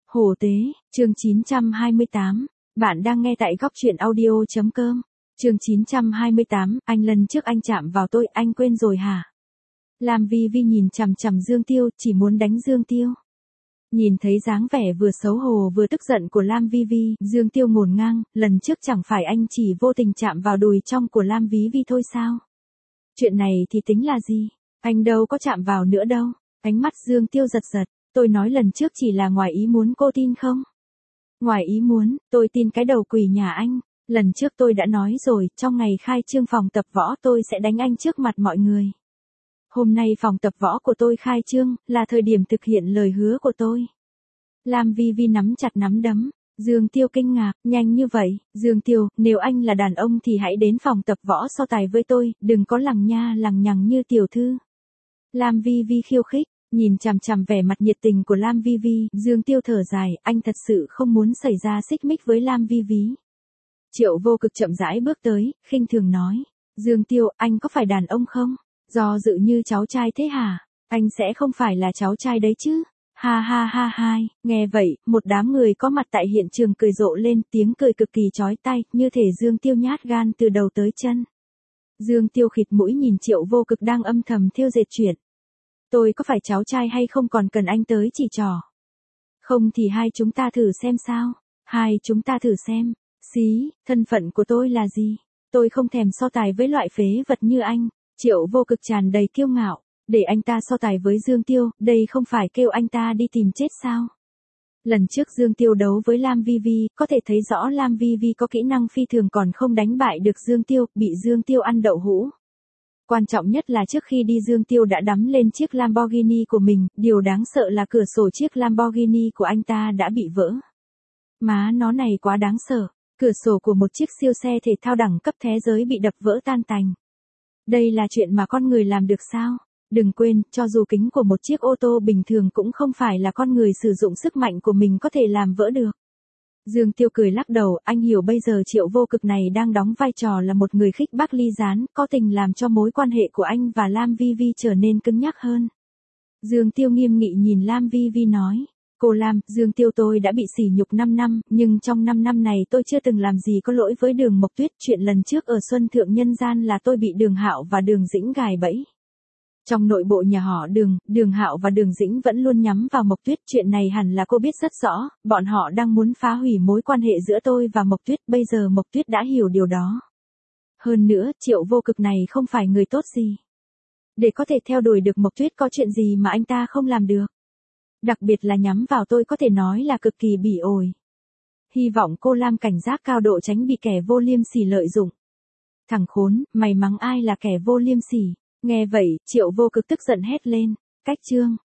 Hồ Tế, chương 928, bạn đang nghe tại góc truyện audio.com. Chương 928, anh lần trước anh chạm vào tôi, anh quên rồi hả? Lam Vi Vi nhìn chằm chằm Dương Tiêu, chỉ muốn đánh Dương Tiêu. Nhìn thấy dáng vẻ vừa xấu hổ vừa tức giận của Lam Vi Vi, Dương Tiêu ngổn ngang, lần trước chẳng phải anh chỉ vô tình chạm vào đùi trong của Lam Vi Vi thôi sao? Chuyện này thì tính là gì? Anh đâu có chạm vào nữa đâu. Ánh mắt Dương Tiêu giật giật, tôi nói lần trước chỉ là ngoài ý muốn, cô tin không? Ngoài ý muốn, tôi tin cái đầu quỷ nhà anh. Lần trước tôi đã nói rồi, trong ngày khai trương phòng tập võ tôi sẽ đánh anh trước mặt mọi người. Hôm nay phòng tập võ của tôi khai trương, là thời điểm thực hiện lời hứa của tôi. Lam Vi Vi nắm chặt nắm đấm. Dương Tiêu kinh ngạc, nhanh như vậy, Dương Tiêu, nếu anh là đàn ông thì hãy đến phòng tập võ so tài với tôi, đừng có lằng nha lằng nhằng như tiểu thư. Lam Vi Vi khiêu khích, nhìn chằm chằm vẻ mặt nhiệt tình của Lam Vi Vi, Dương Tiêu thở dài, anh thật sự không muốn xảy ra xích mích với Lam Vi Vi. Triệu Vô Cực chậm rãi bước tới, khinh thường nói, Dương Tiêu, anh có phải đàn ông không? Do dự như cháu trai thế hả? Anh sẽ không phải là cháu trai đấy chứ? Ha ha ha hai, nghe vậy, một đám người có mặt tại hiện trường cười rộ lên, tiếng cười cực kỳ chói tai, như thể Dương Tiêu nhát gan từ đầu tới chân. Dương Tiêu khịt mũi nhìn Triệu Vô Cực đang âm thầm thêu dệt chuyện. Tôi có phải cháu trai hay không còn cần anh tới chỉ trò. Không thì hai chúng ta thử xem sao. Hai chúng ta thử xem. Xí, thân phận của tôi là gì? Tôi không thèm so tài với loại phế vật như anh. Triệu Vô Cực tràn đầy kiêu ngạo. Để anh ta so tài với Dương Tiêu, đây không phải kêu anh ta đi tìm chết sao? Lần trước Dương Tiêu đấu với Lam Vi Vi, có thể thấy rõ Lam Vi Vi có kỹ năng phi thường còn không đánh bại được Dương Tiêu, bị Dương Tiêu ăn đậu hũ. Quan trọng nhất là trước khi đi Dương Tiêu đã đắm lên chiếc Lamborghini của mình, điều đáng sợ là cửa sổ chiếc Lamborghini của anh ta đã bị vỡ. Má nó này quá đáng sợ, cửa sổ của một chiếc siêu xe thể thao đẳng cấp thế giới bị đập vỡ tan tành. Đây là chuyện mà con người làm được sao? Đừng quên, cho dù kính của một chiếc ô tô bình thường cũng không phải là con người sử dụng sức mạnh của mình có thể làm vỡ được. Dương Tiêu cười lắc đầu, anh hiểu bây giờ Triệu Vô Cực này đang đóng vai trò là một người khích bác ly gián, có tình làm cho mối quan hệ của anh và Lam Vi Vi trở nên cứng nhắc hơn. Dương Tiêu nghiêm nghị nhìn Lam Vi Vi nói, cô Lam, Dương Tiêu tôi đã bị sỉ nhục 5 năm, nhưng trong 5 năm này tôi chưa từng làm gì có lỗi với Đường Mộc Tuyết, chuyện lần trước ở Xuân Thượng Nhân Gian là tôi bị Đường Hạo và Đường Dĩnh gài bẫy. Trong nội bộ nhà họ Đường Hạo và Đường Dĩnh vẫn luôn nhắm vào Mộc Tuyết, chuyện này hẳn là cô biết rất rõ, bọn họ đang muốn phá hủy mối quan hệ giữa tôi và Mộc Tuyết, bây giờ Mộc Tuyết đã hiểu điều đó. Hơn nữa, Triệu Vô Cực này không phải người tốt gì. Để có thể theo đuổi được Mộc Tuyết có chuyện gì mà anh ta không làm được. Đặc biệt là nhắm vào tôi có thể nói là cực kỳ bỉ ổi. Hy vọng cô Lam cảnh giác cao độ tránh bị kẻ vô liêm sỉ lợi dụng. Thằng khốn, mày mắng ai là kẻ vô liêm sỉ? Nghe vậy, Triệu Vô Cực tức giận hét lên, cách chương.